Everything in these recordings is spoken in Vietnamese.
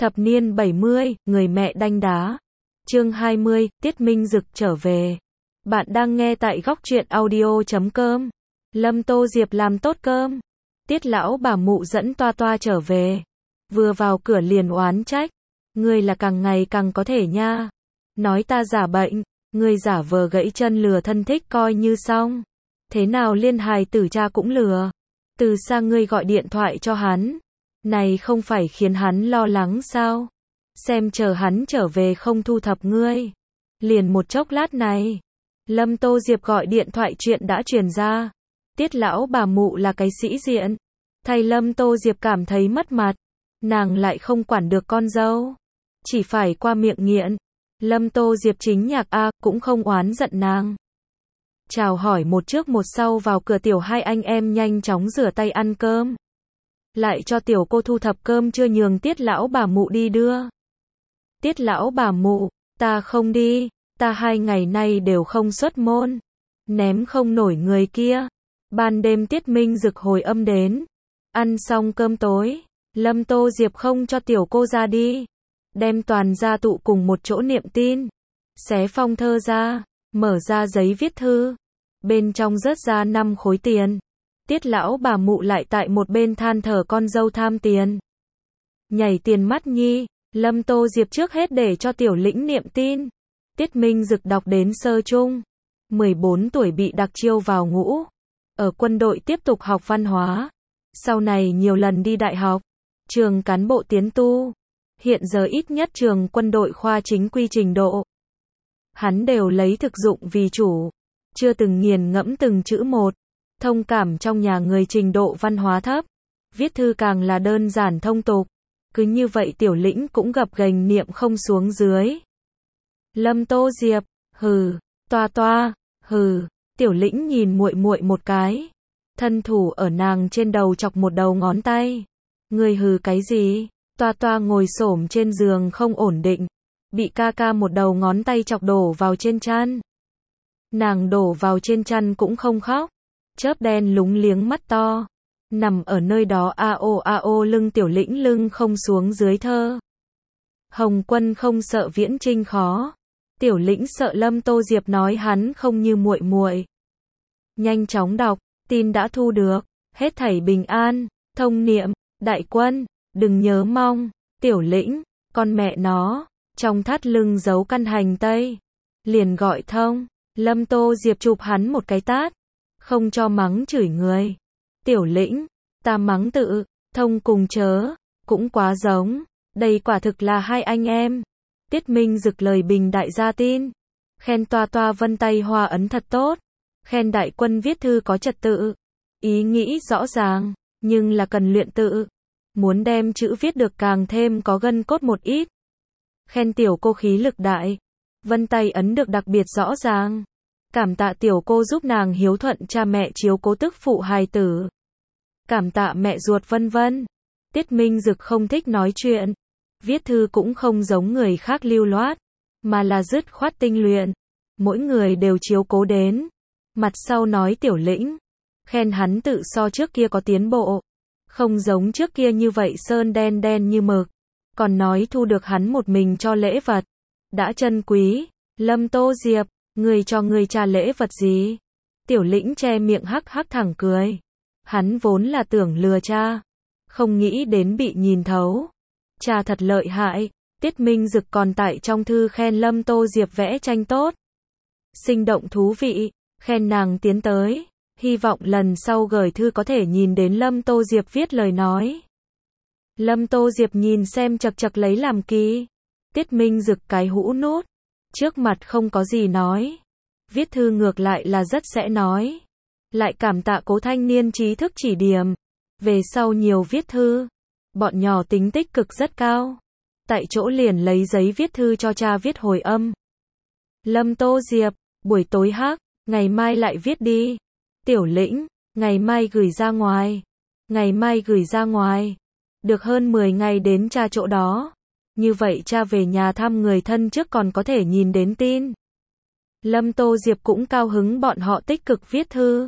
Thập niên 70, người mẹ đanh đá. Chương 20, Tiết Minh Dực trở về. Bạn đang nghe tại góc truyện audio.com. Lâm Tô Diệp làm tốt cơm. Tiết lão bà mụ dẫn Toa Toa trở về. Vừa vào cửa liền oán trách. Ngươi là càng ngày càng có thể nha. Nói ta giả bệnh, ngươi giả vờ gãy chân lừa thân thích coi như xong. Thế nào liên hài tử cha cũng lừa. Từ xa ngươi gọi điện thoại cho hắn. Này không phải khiến hắn lo lắng sao? Xem chờ hắn trở về không thu thập ngươi. Liền một chốc lát này, Lâm Tô Diệp gọi điện thoại chuyện đã truyền ra. Tiết lão bà mụ là cái sĩ diện. Thay Lâm Tô Diệp cảm thấy mất mặt. Nàng lại không quản được con dâu. Chỉ phải qua miệng nghiện. Lâm Tô Diệp chính nhạc cũng không oán giận nàng. Chào hỏi một trước một sau vào cửa, tiểu hai anh em nhanh chóng rửa tay ăn cơm. Lại cho tiểu cô thu thập cơm chưa nhường Tiết lão bà mụ đi đưa. Tiết lão bà mụ, ta không đi, ta 2 ngày nay đều không xuất môn. Ném không nổi người kia. Ban đêm Tiết Minh Dực hồi âm đến. Ăn xong cơm tối, Lâm Tô Diệp không cho tiểu cô ra đi. Đem toàn gia tụ cùng một chỗ niệm tin. Xé phong thơ ra, mở ra giấy viết thư. Bên trong rớt ra 5 khối tiền. Tiết lão bà mụ lại tại một bên than thở con dâu tham tiền. Nhảy tiền mắt nhi, Lâm Tô Diệp trước hết để cho tiểu lĩnh niệm tin. Tiết Minh Dực đọc đến sơ trung. 14 tuổi bị đặc chiêu vào ngũ. Ở quân đội tiếp tục học văn hóa. Sau này nhiều lần đi đại học. Trường cán bộ tiến tu. Hiện giờ ít nhất trường quân đội khoa chính quy trình độ. Hắn đều lấy thực dụng vì chủ. Chưa từng nghiền ngẫm từng chữ một. Thông cảm trong nhà người trình độ văn hóa thấp. Viết thư càng là đơn giản thông tục. Cứ như vậy tiểu lĩnh cũng gập ghềnh niệm không xuống dưới. Lâm Tô Diệp, hừ, Toa Toa, hừ, tiểu lĩnh nhìn muội muội một cái. Thân thủ ở nàng trên đầu chọc một đầu ngón tay. Ngươi hừ cái gì? Toa Toa ngồi xổm trên giường không ổn định. Bị ca ca một đầu ngón tay chọc đổ vào trên chăn. Nàng đổ vào trên chăn cũng không khóc. Chớp đen lúng liếng mắt to. Nằm ở nơi đó ao lưng tiểu lĩnh lưng không xuống dưới thơ. Hồng Quân không sợ viễn trinh khó. Tiểu lĩnh sợ Lâm Tô Diệp nói hắn không như muội muội. Nhanh chóng đọc, tin đã thu được. Hết thảy bình an, thông niệm, đại quân, đừng nhớ mong. Tiểu lĩnh, con mẹ nó, trong thắt lưng giấu căn hành tây. Liền gọi thông, Lâm Tô Diệp chụp hắn một cái tát. Không cho mắng chửi người. Tiểu lĩnh, ta mắng tự, thông cùng chớ, cũng quá giống. Đây quả thực là hai anh em. Tiết Minh Dực lời bình đại gia tin. Khen Toa Toa vân tay hoa ấn thật tốt. Khen đại quân viết thư có trật tự. Ý nghĩ rõ ràng, nhưng là cần luyện tự. Muốn đem chữ viết được càng thêm có gân cốt một ít. Khen tiểu cô khí lực đại. Vân tay ấn được đặc biệt rõ ràng. Cảm tạ tiểu cô giúp nàng hiếu thuận cha mẹ chiếu cố tức phụ hài tử. Cảm tạ mẹ ruột vân vân. Tiết Minh Dực không thích nói chuyện. Viết thư cũng không giống người khác lưu loát. Mà là dứt khoát tinh luyện. Mỗi người đều chiếu cố đến. Mặt sau nói tiểu lĩnh. Khen hắn tự so trước kia có tiến bộ. Không giống trước kia như vậy sơn đen đen như mực. Còn nói thu được hắn một mình cho lễ vật. Đã chân quý. Lâm Tô Diệp. Người cho người cha lễ vật gì? Tiểu lĩnh che miệng hắc hắc thẳng cười. Hắn vốn là tưởng lừa cha. Không nghĩ đến bị nhìn thấu. Cha thật lợi hại. Tiết Minh Dực còn tại trong thư khen Lâm Tô Diệp vẽ tranh tốt. Sinh động thú vị. Khen nàng tiến tới. Hy vọng lần sau gửi thư có thể nhìn đến Lâm Tô Diệp viết lời nói. Lâm Tô Diệp nhìn xem chật chật lấy làm kỳ. Tiết Minh Dực cái hũ nút. Trước mặt không có gì nói. Viết thư ngược lại là rất sẽ nói. Lại cảm tạ cố thanh niên trí thức chỉ điểm. Về sau nhiều viết thư. Bọn nhỏ tính tích cực rất cao. Tại chỗ liền lấy giấy viết thư cho cha viết hồi âm. Lâm Tô Diệp, buổi tối hắc, ngày mai lại viết đi. Tiểu lĩnh, ngày mai gửi ra ngoài. Ngày mai gửi ra ngoài. Được hơn 10 ngày đến cha chỗ đó. Như vậy cha về nhà thăm người thân trước còn có thể nhìn đến tin. Lâm Tô Diệp cũng cao hứng bọn họ tích cực viết thư.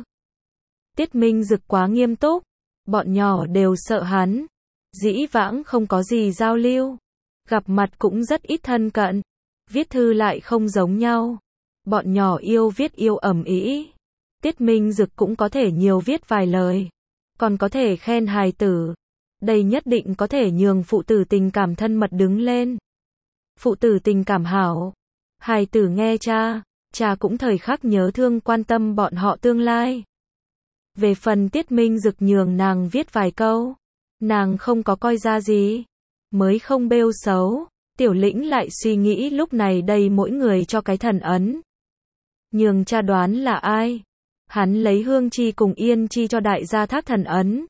Tiết Minh Dực quá nghiêm túc. Bọn nhỏ đều sợ hắn. Dĩ vãng không có gì giao lưu. Gặp mặt cũng rất ít thân cận. Viết thư lại không giống nhau. Bọn nhỏ yêu viết yêu ầm ĩ. Tiết Minh Dực cũng có thể nhiều viết vài lời. Còn có thể khen hài tử. Đây nhất định có thể nhường phụ tử tình cảm thân mật đứng lên. Phụ tử tình cảm hảo. Hài tử nghe cha, cha cũng thời khắc nhớ thương quan tâm bọn họ tương lai. Về phần Tiết Minh Dực nhường nàng viết vài câu, nàng không có coi ra gì, mới không bêu xấu. Tiểu Lĩnh lại suy nghĩ lúc này đây mỗi người cho cái thần ấn. Nhường cha đoán là ai? Hắn lấy Hương Chi cùng Yên Chi cho đại gia thác thần ấn.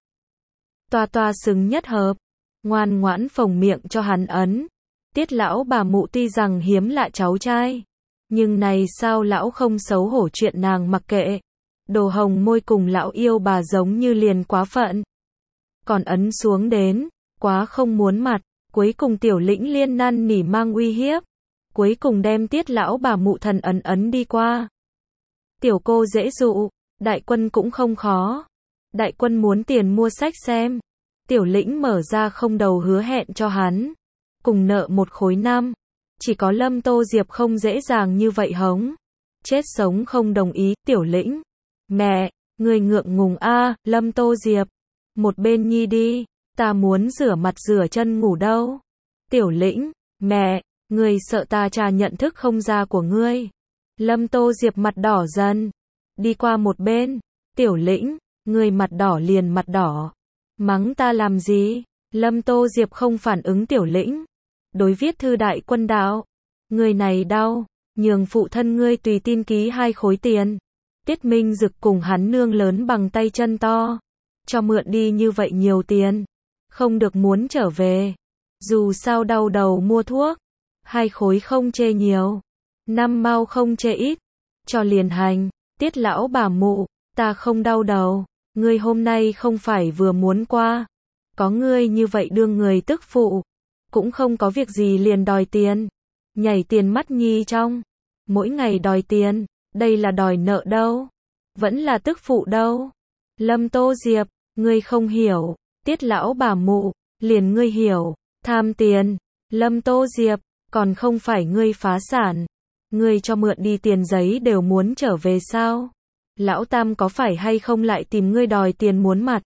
Toa toa xứng nhất hợp, ngoan ngoãn phồng miệng cho hắn ấn. Tiết lão bà mụ tuy rằng hiếm lạ cháu trai, nhưng này sao lão không xấu hổ chuyện nàng mặc kệ. Đồ hồng môi cùng lão yêu bà giống như liền quá phận. Còn ấn xuống đến, quá không muốn mặt, cuối cùng Tiểu Lĩnh liên năn nỉ mang uy hiếp. Cuối cùng đem Tiết lão bà mụ thần ấn ấn đi qua. Tiểu cô dễ dụ, Đại Quân cũng không khó. Đại Quân muốn tiền mua sách xem. Tiểu Lĩnh mở ra không đầu hứa hẹn cho hắn. Cùng nợ 1 khối 5. Chỉ có Lâm Tô Diệp không dễ dàng như vậy hống. Chết sống không đồng ý. Tiểu Lĩnh. Mẹ, người ngượng ngùng a. Lâm Tô Diệp. Một bên nhi đi. Ta muốn rửa mặt rửa chân ngủ đâu. Tiểu Lĩnh. Mẹ, người sợ ta trà nhận thức không ra của ngươi. Lâm Tô Diệp mặt đỏ dần. Đi qua một bên. Tiểu Lĩnh. Người mặt đỏ liền mặt đỏ. Mắng ta làm gì? Lâm Tô Diệp không phản ứng Tiểu Lĩnh. Đối viết thư Đại Quân đạo. Người này đau. Nhường phụ thân ngươi tùy tin ký 2 khối tiền. Tiết Minh Dực cùng hắn nương lớn bằng tay chân to. Cho mượn đi như vậy nhiều tiền. Không được muốn trở về. Dù sao đau đầu mua thuốc. 2 khối không chê nhiều. 5 mao không chê ít. Cho liền hành. Tiết lão bà mụ. Ta không đau đầu. Ngươi hôm nay không phải vừa muốn qua. Có ngươi như vậy đương người tức phụ. Cũng không có việc gì liền đòi tiền. Nhảy tiền mắt nhi trong. Mỗi ngày đòi tiền. Đây là đòi nợ đâu. Vẫn là tức phụ đâu. Lâm Tô Diệp. Ngươi không hiểu. Tiết lão bà mụ. Liền ngươi hiểu. Tham tiền. Lâm Tô Diệp. Còn không phải ngươi phá sản. Ngươi cho mượn đi tiền giấy đều muốn trở về sao? Lão Tam có phải hay không lại tìm ngươi đòi tiền muốn mặt?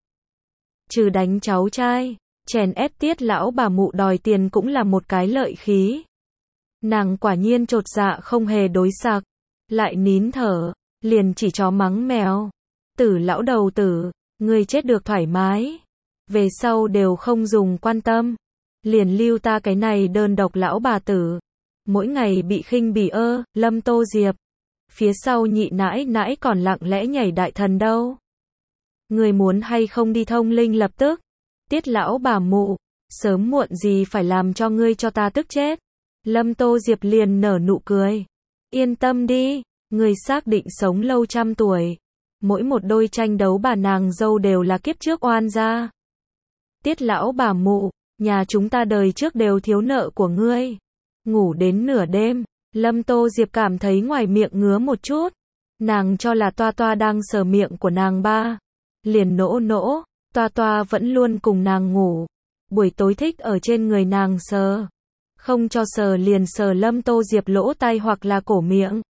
Trừ đánh cháu trai, chèn ép Tiết lão bà mụ đòi tiền cũng là một cái lợi khí. Nàng quả nhiên chột dạ không hề đối sặc, lại nín thở, liền chỉ chó mắng mèo. Tử lão đầu tử, ngươi chết được thoải mái. Về sau đều không dùng quan tâm. Liền lưu ta cái này đơn độc lão bà tử. Mỗi ngày bị khinh bỉ Lâm Tô Diệp. Phía sau nhị nãi nãi còn lặng lẽ nhảy đại thần đâu. Người muốn hay không đi thông linh lập tức. Tiết lão bà mụ. Sớm muộn gì phải làm cho ngươi cho ta tức chết. Lâm Tô Diệp liền nở nụ cười. Yên tâm đi. Ngươi xác định sống lâu 100 tuổi. Mỗi một đôi tranh đấu bà nàng dâu đều là kiếp trước oan gia. Tiết lão bà mụ. Nhà chúng ta đời trước đều thiếu nợ của ngươi. Ngủ đến nửa đêm. Lâm Tô Diệp cảm thấy ngoài miệng ngứa một chút. Nàng cho là Toa Toa đang sờ miệng của nàng ba. Liền nỗ nỗ. Toa Toa vẫn luôn cùng nàng ngủ. Buổi tối thích ở trên người nàng sờ. Không cho sờ liền sờ Lâm Tô Diệp lỗ tai hoặc là cổ miệng.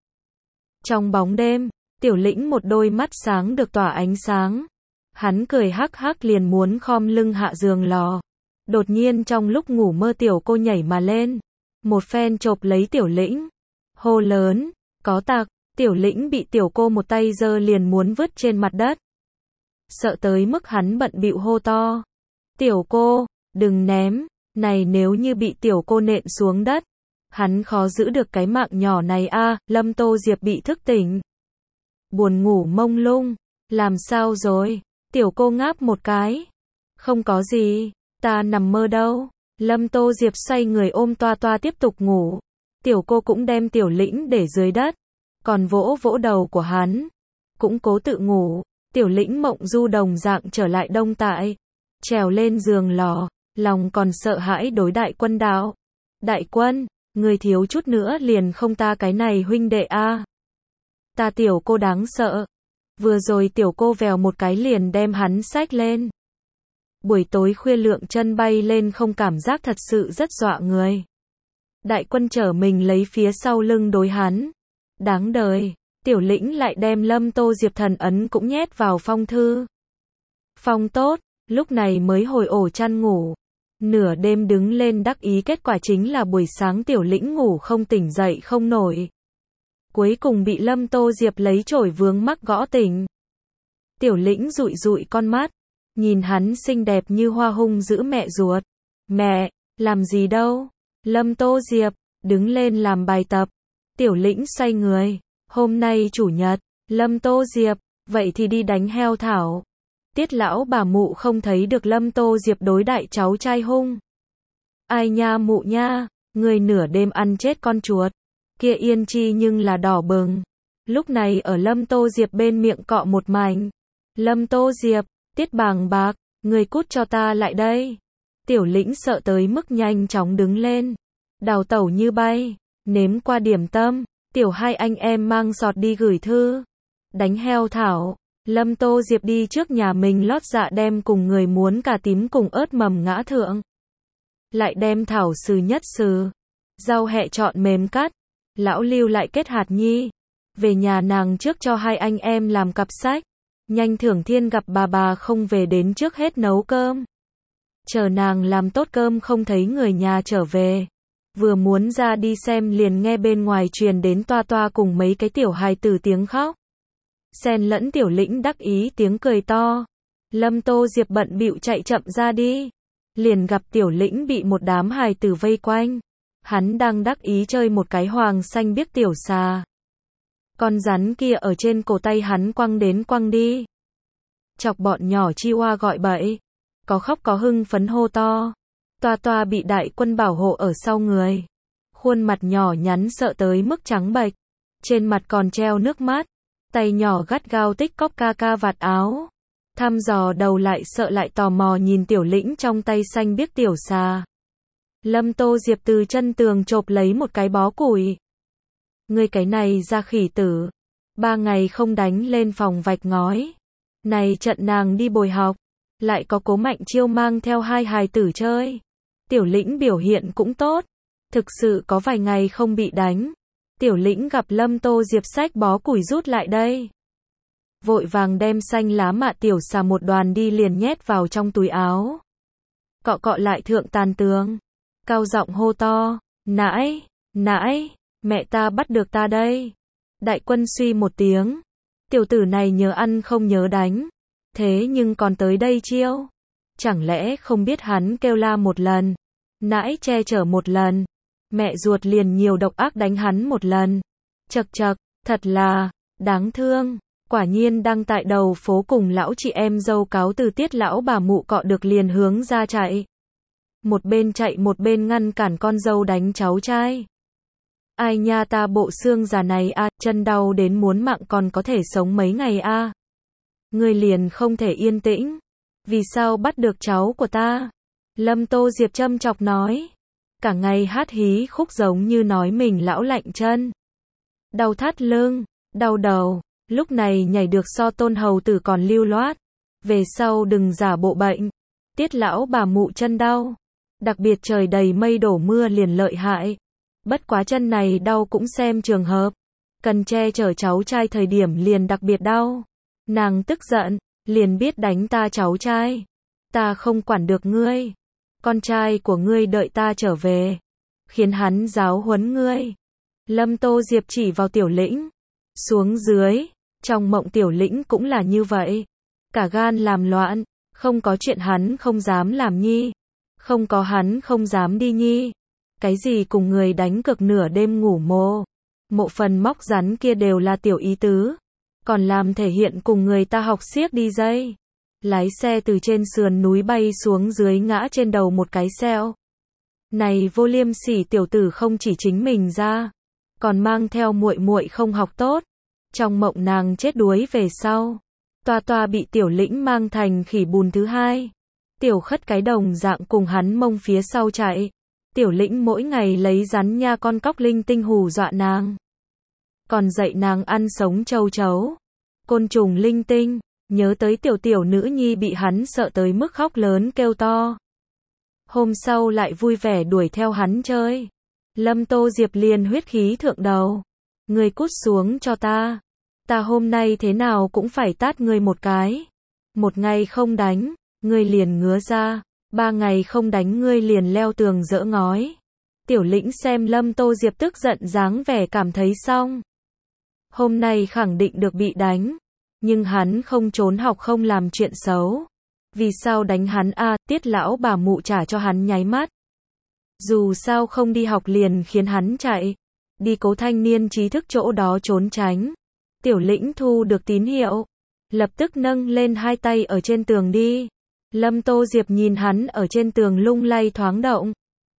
Trong bóng đêm, Tiểu Lĩnh một đôi mắt sáng được tỏa ánh sáng. Hắn cười hắc hắc liền muốn khom lưng hạ giường lò. Đột nhiên trong lúc ngủ mơ tiểu cô nhảy mà lên. Một phen chộp lấy Tiểu Lĩnh. Hô lớn, có tặc. Tiểu Lĩnh bị tiểu cô một tay giơ liền muốn vứt trên mặt đất. Sợ tới mức hắn bận bịu hô to. Tiểu cô, đừng ném. Này nếu như bị tiểu cô nện xuống đất. Hắn khó giữ được cái mạng nhỏ này a. Lâm Tô Diệp bị thức tỉnh. Buồn ngủ mông lung. Làm sao rồi? Tiểu cô ngáp một cái. Không có gì. Ta nằm mơ đâu. Lâm Tô Diệp xoay người ôm Toa Toa tiếp tục ngủ. Tiểu cô cũng đem Tiểu Lĩnh để dưới đất. Còn vỗ vỗ đầu của hắn. Cũng cố tự ngủ. Tiểu Lĩnh mộng du đồng dạng trở lại đông tại. Trèo lên giường lò. Lòng còn sợ hãi đối Đại Quân đạo. Đại Quân, người thiếu chút nữa liền không ta cái này huynh đệ a. Ta tiểu cô đáng sợ. Vừa rồi tiểu cô vèo một cái liền đem hắn xách lên. Buổi tối khuya lượng chân bay lên không cảm giác thật sự rất dọa người. Đại Quân trở mình lấy phía sau lưng đối hắn. Đáng đời, Tiểu Lĩnh lại đem Lâm Tô Diệp thần ấn cũng nhét vào phong thư. Phong tốt, lúc này mới hồi ổ chăn ngủ. Nửa đêm đứng lên đắc ý, kết quả chính là buổi sáng Tiểu Lĩnh ngủ không tỉnh dậy không nổi. Cuối cùng bị Lâm Tô Diệp lấy chổi vướng mắc gõ tỉnh. Tiểu Lĩnh dụi dụi con mắt, nhìn hắn xinh đẹp như hoa hung dữ mẹ ruột. Mẹ, làm gì đâu? Lâm Tô Diệp, đứng lên làm bài tập. Tiểu Lĩnh xoay người, hôm nay chủ nhật. Lâm Tô Diệp, vậy thì đi đánh heo thảo. Tiết lão bà mụ không thấy được Lâm Tô Diệp đối đại cháu trai hung. Ai nha mụ nha, người nửa đêm ăn chết con chuột. Kia Yên Chi nhưng là đỏ bừng. Lúc này ở Lâm Tô Diệp bên miệng cọ một mảnh. Lâm Tô Diệp, Tiết bàng bạc, người cút cho ta lại đây. Tiểu Lĩnh sợ tới mức nhanh chóng đứng lên. Đào tẩu như bay, nếm qua điểm tâm. Tiểu hai anh em mang sọt đi gửi thư. Đánh heo thảo. Lâm Tô Diệp đi trước nhà mình lót dạ đem cùng người muốn cà tím cùng ớt mầm ngã thượng. Lại đem thảo sừ nhất sừ. Rau hẹ chọn mềm cắt. Lão Lưu lại kết hạt nhi. Về nhà nàng trước cho hai anh em làm cặp sách. Nhanh Thưởng Thiên gặp bà không về đến trước hết nấu cơm. Chờ nàng làm tốt cơm không thấy người nhà trở về. Vừa muốn ra đi xem liền nghe bên ngoài truyền đến toa toa cùng mấy cái tiểu hài tử tiếng khóc. Xen lẫn Tiểu Lĩnh đắc ý tiếng cười to. Lâm Tô Diệp bận bịu chạy chậm ra đi. Liền gặp Tiểu Lĩnh bị một đám hài tử vây quanh. Hắn đang đắc ý chơi một cái hoàng xanh biếc tiểu xà. Con rắn kia ở trên cổ tay hắn quăng đến quăng đi. Chọc bọn nhỏ chi hoa gọi bậy. Có khóc có hưng phấn hô to. Toa toa bị Đại Quân bảo hộ ở sau người. Khuôn mặt nhỏ nhắn sợ tới mức trắng bệch. Trên mặt còn treo nước mắt. Tay nhỏ gắt gao tích cóp ca ca vạt áo. Thăm dò đầu lại sợ lại tò mò nhìn Tiểu Lĩnh trong tay xanh biếc tiểu xà. Lâm Tô Diệp từ chân tường chộp lấy một cái bó củi. Ngươi cái này ra khỉ tử. 3 ngày không đánh lên phòng vạch ngói. Này trận nàng đi bồi học. Lại có Cố Mạnh Chiêu mang theo hai hài tử chơi. Tiểu Lĩnh biểu hiện cũng tốt. Thực sự có vài ngày không bị đánh. Tiểu Lĩnh gặp Lâm Tô Diệp xách bó củi rút lại đây. Vội vàng đem xanh lá mạ tiểu xà một đoàn đi liền nhét vào trong túi áo. Cọ cọ lại thượng tàn tường. Cao giọng hô to. Nãi, nãi, mẹ ta bắt được ta đây. Đại Quân suy một tiếng. Tiểu tử này nhớ ăn không nhớ đánh. Thế nhưng còn tới đây chiêu. Chẳng lẽ không biết hắn kêu la một lần. Nãi che chở một lần. Mẹ ruột liền nhiều độc ác đánh hắn một lần. Chậc chậc, thật là đáng thương. Quả nhiên đang tại đầu phố cùng lão chị em dâu cáo từ Tiết lão bà mụ cọ được liền hướng ra chạy. Một bên chạy một bên ngăn cản con dâu đánh cháu trai. Ai nha ta bộ xương già này a, chân đau đến muốn mạng còn có thể sống mấy ngày a. Ngươi liền không thể yên tĩnh. Vì sao bắt được cháu của ta? Lâm Tô Diệp châm chọc nói. Cả ngày hát hí khúc giống như nói mình lão lạnh chân. Đau thắt lưng, đau đầu, lúc này nhảy được so Tôn hầu tử còn lưu loát. Về sau đừng giả bộ bệnh. Tiết lão bà mụ chân đau. Đặc biệt trời đầy mây đổ mưa liền lợi hại. Bất quá chân này đau cũng xem trường hợp. Cần che chở cháu trai thời điểm liền đặc biệt đau. Nàng tức giận, liền biết đánh ta cháu trai. Ta không quản được ngươi. Con trai của ngươi đợi ta trở về. Khiến hắn giáo huấn ngươi. Lâm Tô Diệp chỉ vào Tiểu Lĩnh. Xuống dưới. Trong mộng Tiểu Lĩnh cũng là như vậy. Cả gan làm loạn. Không có chuyện hắn không dám làm nhi. Không có hắn không dám đi nhi. Cái gì cùng người đánh cực nửa đêm ngủ mộ phần móc rắn kia đều là tiểu ý tứ. Còn làm thể hiện cùng người ta học xiếc đi dây. Lái xe từ trên sườn núi bay xuống dưới ngã trên đầu một cái sẹo. Này vô liêm sỉ tiểu tử không chỉ chính mình ra. Còn mang theo muội muội không học tốt. Trong mộng nàng chết đuối về sau. Toa toa bị Tiểu Lĩnh mang thành khỉ bùn thứ hai. Tiểu Khất cái đồng dạng cùng hắn mông phía sau chạy. Tiểu Lĩnh mỗi ngày lấy rắn nha con cóc linh tinh hù dọa nàng. Còn dạy nàng ăn sống châu chấu. Côn trùng linh tinh. Nhớ tới tiểu tiểu nữ nhi bị hắn sợ tới mức khóc lớn kêu to. Hôm sau lại vui vẻ đuổi theo hắn chơi. Lâm Tô Diệp liền huyết khí thượng đầu. Ngươi cút xuống cho ta. Ta hôm nay thế nào cũng phải tát ngươi một cái. Một ngày không đánh, ngươi liền ngứa ra. 3 ngày không đánh ngươi liền leo tường dỡ ngói. Tiểu Lĩnh xem Lâm Tô Diệp tức giận dáng vẻ cảm thấy xong. Hôm nay khẳng định được bị đánh. Nhưng hắn không trốn học không làm chuyện xấu. Vì sao đánh hắn a? Tiết lão bà mụ trả cho hắn nháy mắt. Dù sao không đi học liền khiến hắn chạy. Đi cố thanh niên trí thức chỗ đó trốn tránh. Tiểu Lĩnh thu được tín hiệu. Lập tức nâng lên 2 tay ở trên tường đi. Lâm Tô Diệp nhìn hắn ở trên tường lung lay thoáng động.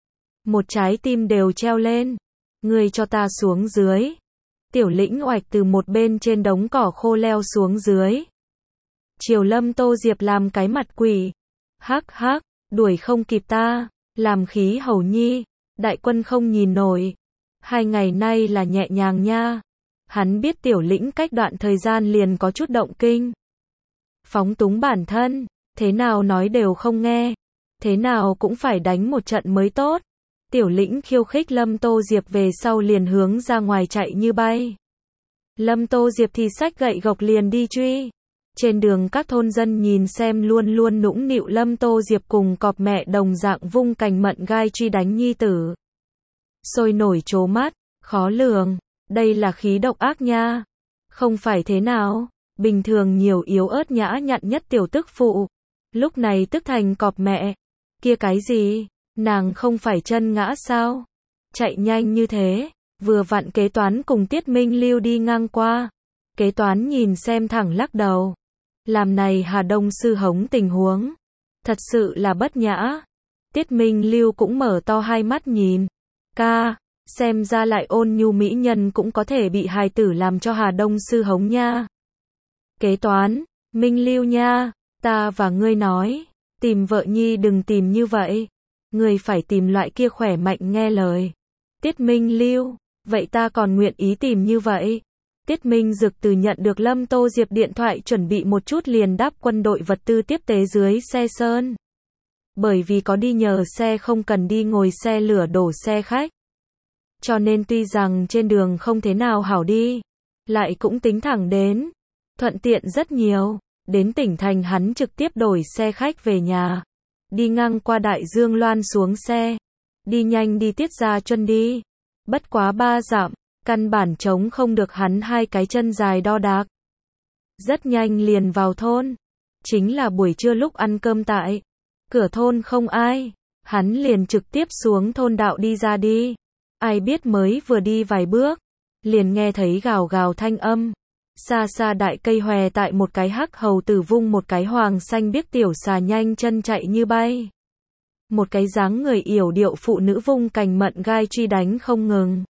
Một trái tim đều treo lên. Ngươi cho ta xuống dưới. Tiểu Lĩnh oạch từ một bên trên đống cỏ khô leo xuống dưới. Chiều Lâm Tô Diệp làm cái mặt quỷ. Hắc hắc, đuổi không kịp ta. Làm khí hầu nhi. Đại quân không nhìn nổi. 2 ngày nay là nhẹ nhàng nha. Hắn biết Tiểu Lĩnh cách đoạn thời gian liền có chút động kinh. Phóng túng bản thân. Thế nào nói đều không nghe. Thế nào cũng phải đánh một trận mới tốt. Tiểu Lĩnh khiêu khích Lâm Tô Diệp về sau liền hướng ra ngoài chạy như bay. Lâm Tô Diệp thì xách gậy gộc liền đi truy. Trên đường các thôn dân nhìn xem luôn luôn nũng nịu Lâm Tô Diệp cùng cọp mẹ đồng dạng vung cành mận gai truy đánh nhi tử. Sôi nổi trố mắt, khó lường, đây là khí độc ác nha. Không phải thế nào, bình thường nhiều yếu ớt nhã nhặn nhất tiểu tức phụ. Lúc này tức thành cọp mẹ. Kia cái gì, nàng không phải chân ngã sao? Chạy nhanh như thế, vừa vặn kế toán cùng Tiết Minh Lưu đi ngang qua. Kế toán nhìn xem thẳng lắc đầu. Làm này Hà Đông sư hống tình huống. Thật sự là bất nhã. Tiết Minh Lưu cũng mở to 2 mắt nhìn. Ca, xem ra lại ôn nhu mỹ nhân cũng có thể bị hài tử làm cho Hà Đông sư hống nha. Kế toán, Minh Lưu nha, ta và ngươi nói, tìm vợ nhi đừng tìm như vậy. Ngươi phải tìm loại kia khỏe mạnh nghe lời. Tiết Minh Lưu, vậy ta còn nguyện ý tìm như vậy. Tiết Minh Dực từ nhận được Lâm Tô Diệp điện thoại chuẩn bị một chút liền đáp quân đội vật tư tiếp tế dưới xe sơn. Bởi vì có đi nhờ xe không cần đi ngồi xe lửa đổ xe khách. Cho nên tuy rằng trên đường không thế nào hảo đi, lại cũng tính thẳng đến. Thuận tiện rất nhiều. Đến tỉnh thành hắn trực tiếp đổi xe khách về nhà. Đi ngang qua Đại Dương Loan xuống xe. Đi nhanh đi Tiết Gia Chuân đi. Bất quá 3 dặm, căn bản chống không được hắn 2 cái chân dài đo đạc. Rất nhanh liền vào thôn. Chính là buổi trưa lúc ăn cơm tại cửa thôn không ai. Hắn liền trực tiếp xuống thôn đạo đi ra đi. Ai biết mới vừa đi vài bước, liền nghe thấy gào gào thanh âm. Xa xa đại cây hòe tại một cái hắc hầu tử vung một cái hoàng xanh biếc tiểu xà nhanh chân chạy như bay. Một cái dáng người yểu điệu phụ nữ vung cành mận gai truy đánh không ngừng.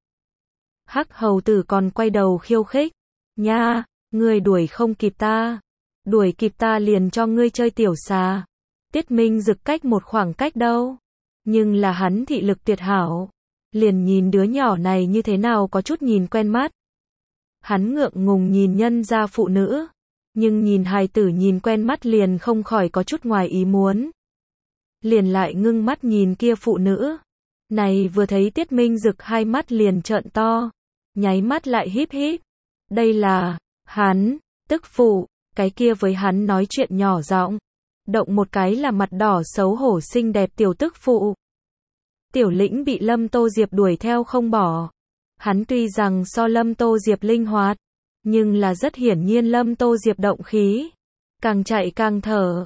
Hắc hầu tử còn quay đầu khiêu khích. Nha, ngươi đuổi không kịp ta. Đuổi kịp ta liền cho ngươi chơi tiểu xà. Tiết Minh Dực cách một khoảng cách đâu. Nhưng là hắn thị lực tuyệt hảo. Liền nhìn đứa nhỏ này như thế nào có chút nhìn quen mắt. Hắn ngượng ngùng nhìn nhân gia phụ nữ. Nhưng nhìn hài tử nhìn quen mắt liền không khỏi có chút ngoài ý muốn. Liền lại ngưng mắt nhìn kia phụ nữ. Này vừa thấy Tiết Minh Dực 2 mắt liền trợn to. Nháy mắt lại híp híp. Đây là, hắn, tức phụ, cái kia với hắn nói chuyện nhỏ giọng. Động một cái là mặt đỏ xấu hổ xinh đẹp tiểu tức phụ. Tiểu Lĩnh bị Lâm Tô Diệp đuổi theo không bỏ. Hắn tuy rằng so Lâm Tô Diệp linh hoạt, nhưng là rất hiển nhiên Lâm Tô Diệp động khí. Càng chạy càng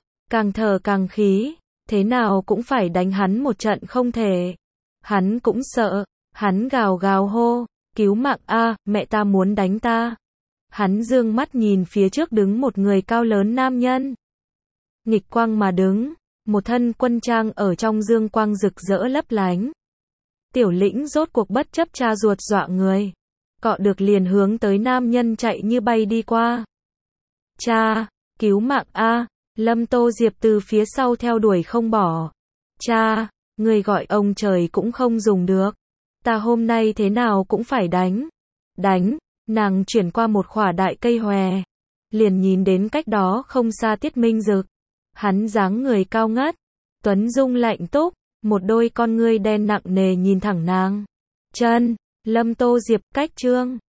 thở càng khí. Thế nào cũng phải đánh hắn một trận không thể. Hắn cũng sợ. Hắn gào gào hô. Cứu mạng a, mẹ ta muốn đánh ta. Hắn dương mắt nhìn phía trước đứng một người cao lớn nam nhân. Nghịch quang mà đứng. Một thân quân trang ở trong dương quang rực rỡ lấp lánh. Tiểu Lĩnh rốt cuộc bất chấp cha ruột dọa người. Cọ được liền hướng tới nam nhân chạy như bay đi qua. Cha, cứu mạng a. Lâm Tô Diệp từ phía sau theo đuổi không bỏ. Cha, người gọi ông trời cũng không dùng được. Ta hôm nay thế nào cũng phải đánh. Đánh, nàng chuyển qua một khỏa đại cây hòe. liền nhìn đến cách đó không xa Tiết Minh Dực. Hắn dáng người cao ngất, tuấn dung lạnh túc, một đôi con ngươi đen nặng nề nhìn thẳng nàng. Lâm Tô Diệp, cách Trương